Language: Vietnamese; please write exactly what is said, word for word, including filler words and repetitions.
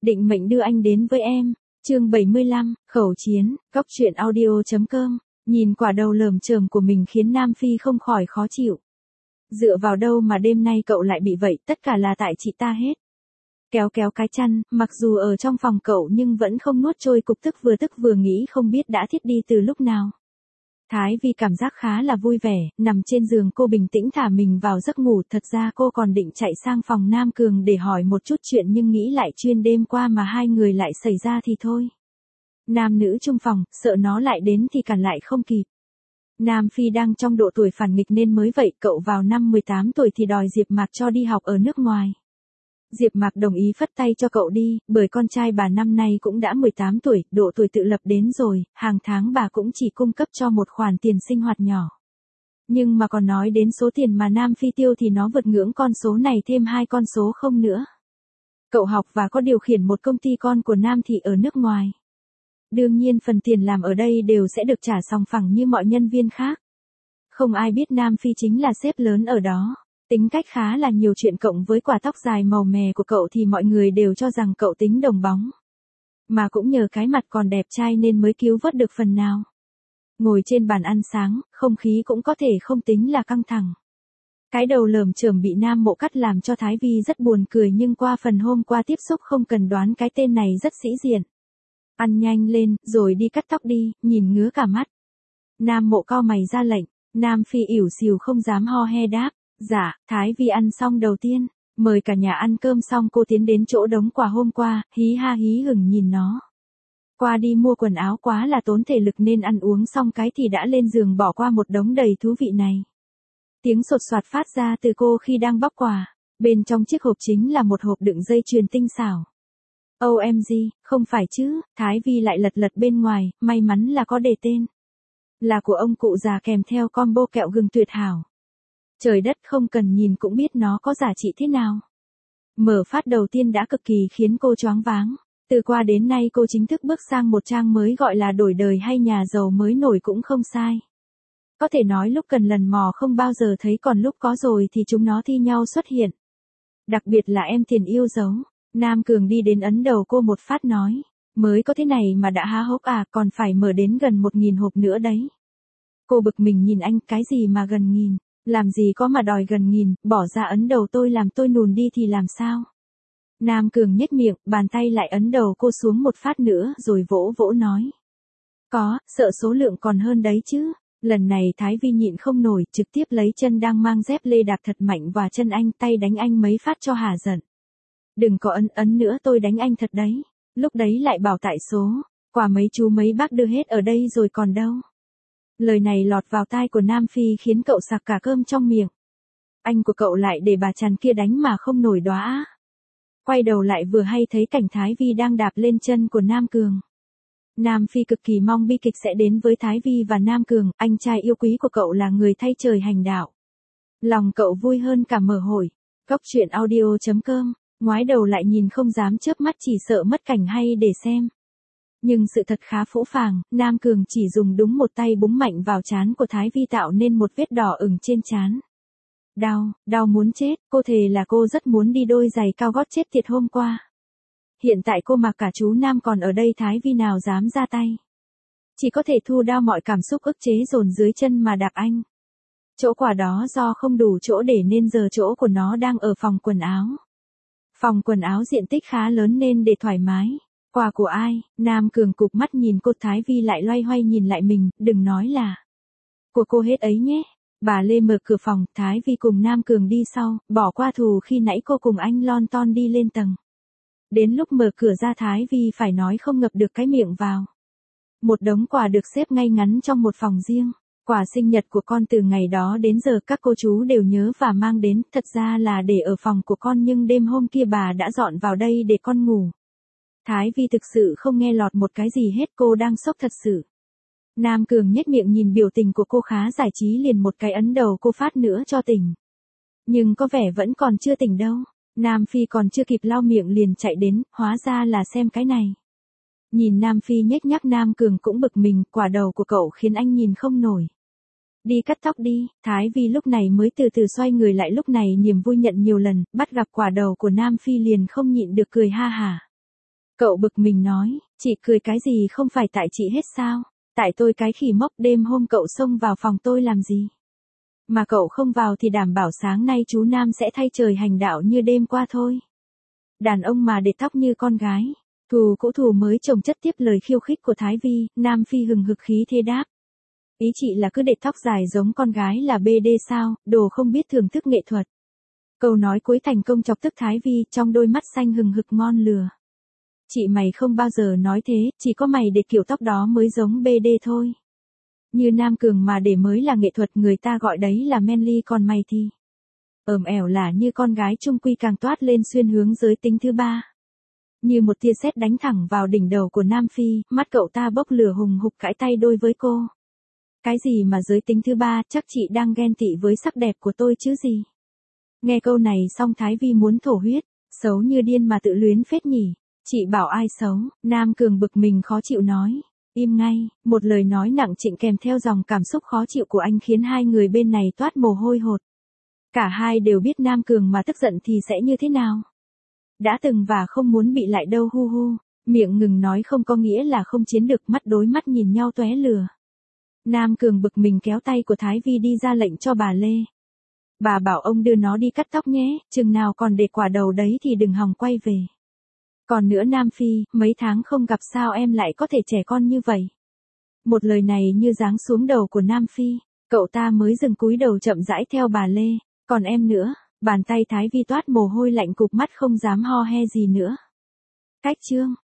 định mệnh đưa anh đến với em. Chương bảy mươi lăm, khẩu chiến, góc truyện audio chấm com. Nhìn quả đầu lởm chởm của mình khiến Nam Phi không khỏi khó chịu. Dựa vào đâu mà đêm nay cậu lại bị vậy, tất cả là tại chị ta hết. Kéo kéo cái chăn, mặc dù ở trong phòng cậu nhưng vẫn không nuốt trôi cục tức vừa tức vừa nghĩ không biết đã thiết đi từ lúc nào. Thái Vi cảm giác khá là vui vẻ, nằm trên giường cô bình tĩnh thả mình vào giấc ngủ. Thật ra cô còn định chạy sang phòng Nam Cường để hỏi một chút chuyện nhưng nghĩ lại chuyên đêm qua mà hai người lại xảy ra thì thôi. Nam nữ chung phòng, sợ nó lại đến thì cản lại không kịp. Nam Phi đang trong độ tuổi phản nghịch nên mới vậy, cậu vào năm mười tám tuổi thì đòi Diệp Mạc cho đi học ở nước ngoài. Diệp Mạc đồng ý phất tay cho cậu đi, bởi con trai bà năm nay cũng đã mười tám tuổi, độ tuổi tự lập đến rồi, hàng tháng bà cũng chỉ cung cấp cho một khoản tiền sinh hoạt nhỏ. Nhưng mà còn nói đến số tiền mà Nam Phi tiêu thì nó vượt ngưỡng con số này thêm hai con số không nữa. Cậu học và có điều khiển một công ty con của Nam Thị ở nước ngoài. Đương nhiên phần tiền làm ở đây đều sẽ được trả sòng phẳng như mọi nhân viên khác. Không ai biết Nam Phi chính là sếp lớn ở đó. Tính cách khá là nhiều chuyện cộng với quả tóc dài màu mè của cậu thì mọi người đều cho rằng cậu tính đồng bóng. Mà cũng nhờ cái mặt còn đẹp trai nên mới cứu vớt được phần nào. Ngồi trên bàn ăn sáng, không khí cũng có thể không tính là căng thẳng. Cái đầu lởm chởm bị Nam Mộ cắt làm cho Thái Vi rất buồn cười nhưng qua phần hôm qua tiếp xúc không cần đoán cái tên này rất sĩ diện. Ăn nhanh lên, rồi đi cắt tóc đi, nhìn ngứa cả mắt. Nam Mộ cau mày ra lệnh, Nam Phi ỉu xìu không dám ho he đáp. Dạ, Thái Vi ăn xong đầu tiên, mời cả nhà ăn cơm xong cô tiến đến chỗ đống quà hôm qua, hí ha hí hửng nhìn nó. Qua đi mua quần áo quá là tốn thể lực nên ăn uống xong cái thì đã lên giường bỏ qua một đống đầy thú vị này. Tiếng sột soạt phát ra từ cô khi đang bóc quà, bên trong chiếc hộp chính là một hộp đựng dây chuyền tinh xảo. ô em giê, không phải chứ, Thái Vi lại lật lật bên ngoài, may mắn là có đề tên. Là của ông cụ già kèm theo combo kẹo gừng tuyệt hảo. Trời đất, không cần nhìn cũng biết nó có giá trị thế nào. Mở phát đầu tiên đã cực kỳ khiến cô choáng váng. Từ qua đến nay cô chính thức bước sang một trang mới, gọi là đổi đời hay nhà giàu mới nổi cũng không sai. Có thể nói lúc cần lần mò không bao giờ thấy, còn lúc có rồi thì chúng nó thi nhau xuất hiện. Đặc biệt là em Tiền yêu dấu. Nam Cường đi đến ấn đầu cô một phát nói. Mới có thế này mà đã há hốc à, còn phải mở đến gần một nghìn hộp nữa đấy. Cô bực mình nhìn anh, cái gì mà gần nghìn. Làm gì có mà đòi gần nghìn, bỏ ra ấn đầu tôi làm tôi nùn đi thì làm sao? Nam Cường nhếch miệng, bàn tay lại ấn đầu cô xuống một phát nữa rồi vỗ vỗ nói. Có, sợ số lượng còn hơn đấy chứ. Lần này Thái Vi nhịn không nổi, trực tiếp lấy chân đang mang dép lê đạp thật mạnh vào chân anh, tay đánh anh mấy phát cho hả giận. Đừng có ấn ấn nữa, tôi đánh anh thật đấy. Lúc đấy lại bảo tại số, quả mấy chú mấy bác đưa hết ở đây rồi còn đâu. Lời này lọt vào tai của Nam Phi khiến cậu sặc cả cơm trong miệng. Anh của cậu lại để bà chằn kia đánh mà không nổi đóa. Quay đầu lại vừa hay thấy cảnh Thái Vi đang đạp lên chân của Nam Cường. Nam Phi cực kỳ mong bi kịch sẽ đến với Thái Vi và Nam Cường, anh trai yêu quý của cậu là người thay trời hành đạo. Lòng cậu vui hơn cả mở hội. Góc truyện audio chấm com, ngoái đầu lại nhìn không dám chớp mắt chỉ sợ mất cảnh hay để xem. Nhưng sự thật khá phũ phàng, Nam Cường chỉ dùng đúng một tay búng mạnh vào trán của Thái Vi tạo nên một vết đỏ ửng trên trán. Đau, đau muốn chết, cô thề là cô rất muốn đi đôi giày cao gót chết tiệt hôm qua. Hiện tại cô mặc cả chú Nam còn ở đây, Thái Vi nào dám ra tay. Chỉ có thể thu đao mọi cảm xúc ức chế dồn dưới chân mà đạp anh. Chỗ quả đó do không đủ chỗ để nên giờ chỗ của nó đang ở phòng quần áo. Phòng quần áo diện tích khá lớn nên để thoải mái. Quà của ai? Nam Cường cụp mắt nhìn cô, Thái Vi lại loay hoay nhìn lại mình, đừng nói là của cô hết ấy nhé. Bà Lê mở cửa phòng, Thái Vi cùng Nam Cường đi sau, bỏ qua thù khi nãy cô cùng anh lon ton đi lên tầng. Đến lúc mở cửa ra Thái Vi phải nói không ngập được cái miệng vào. Một đống quà được xếp ngay ngắn trong một phòng riêng. Quà sinh nhật của con từ ngày đó đến giờ các cô chú đều nhớ và mang đến, thật ra là để ở phòng của con nhưng đêm hôm kia bà đã dọn vào đây để con ngủ. Thái Vi thực sự không nghe lọt một cái gì hết, cô đang sốc thật sự. Nam Cường nhếch miệng nhìn biểu tình của cô khá giải trí liền một cái ấn đầu cô phát nữa cho tỉnh. Nhưng có vẻ vẫn còn chưa tỉnh đâu. Nam Phi còn chưa kịp lau miệng liền chạy đến, hóa ra là xem cái này. Nhìn Nam Phi nhếch nhác Nam Cường cũng bực mình, quả đầu của cậu khiến anh nhìn không nổi. Đi cắt tóc đi, Thái Vi lúc này mới từ từ xoay người lại, lúc này niềm vui nhận nhiều lần, bắt gặp quả đầu của Nam Phi liền không nhịn được cười ha hả. Cậu bực mình nói, chị cười cái gì, không phải tại chị hết sao? Tại tôi cái khỉ mốc đêm hôm cậu xông vào phòng tôi làm gì? Mà cậu không vào thì đảm bảo sáng nay chú Nam sẽ thay trời hành đạo như đêm qua thôi. Đàn ông mà để tóc như con gái. Thù cũ thù mới chồng chất tiếp lời khiêu khích của Thái Vi, Nam Phi hừng hực khí thế đáp. Ý chị là cứ để tóc dài giống con gái là bê đê sao, đồ không biết thưởng thức nghệ thuật. Câu nói cuối thành công chọc tức Thái Vi, trong đôi mắt xanh hừng hực ngon lừa. Chị mày không bao giờ nói thế, chỉ có mày để kiểu tóc đó mới giống bê đê thôi. Như Nam Cường mà để mới là nghệ thuật, người ta gọi đấy là manly, còn mày thì ởm ẻo là như con gái trung quy, càng toát lên xuyên hướng giới tính thứ ba. Như một tia sét đánh thẳng vào đỉnh đầu của Nam Phi, mắt cậu ta bốc lửa hùng hục cãi tay đôi với cô. Cái gì mà giới tính thứ ba, chắc chị đang ghen tị với sắc đẹp của tôi chứ gì. Nghe câu này xong Thái Vi muốn thổ huyết, xấu như điên mà tự luyến phết nhỉ. Chị bảo ai xấu? Nam Cường bực mình khó chịu nói. Im ngay, một lời nói nặng trĩu kèm theo dòng cảm xúc khó chịu của anh khiến hai người bên này toát mồ hôi hột. Cả hai đều biết Nam Cường mà tức giận thì sẽ như thế nào. Đã từng và không muốn bị lại đâu hu hu. Miệng ngừng nói không có nghĩa là không chiến được, mắt đối mắt nhìn nhau tóe lửa. Nam Cường bực mình kéo tay của Thái Vi đi ra lệnh cho bà Lê. Bà bảo ông đưa nó đi cắt tóc nhé, chừng nào còn để quả đầu đấy thì đừng hòng quay về. Còn nữa Nam Phi, mấy tháng không gặp sao em lại có thể trẻ con như vậy. Một lời này như giáng xuống đầu của Nam Phi, cậu ta mới dừng cúi đầu chậm rãi theo bà Lê. Còn em nữa, bàn tay Thái Vi toát mồ hôi lạnh, cụp mắt không dám ho he gì nữa. Cách chương.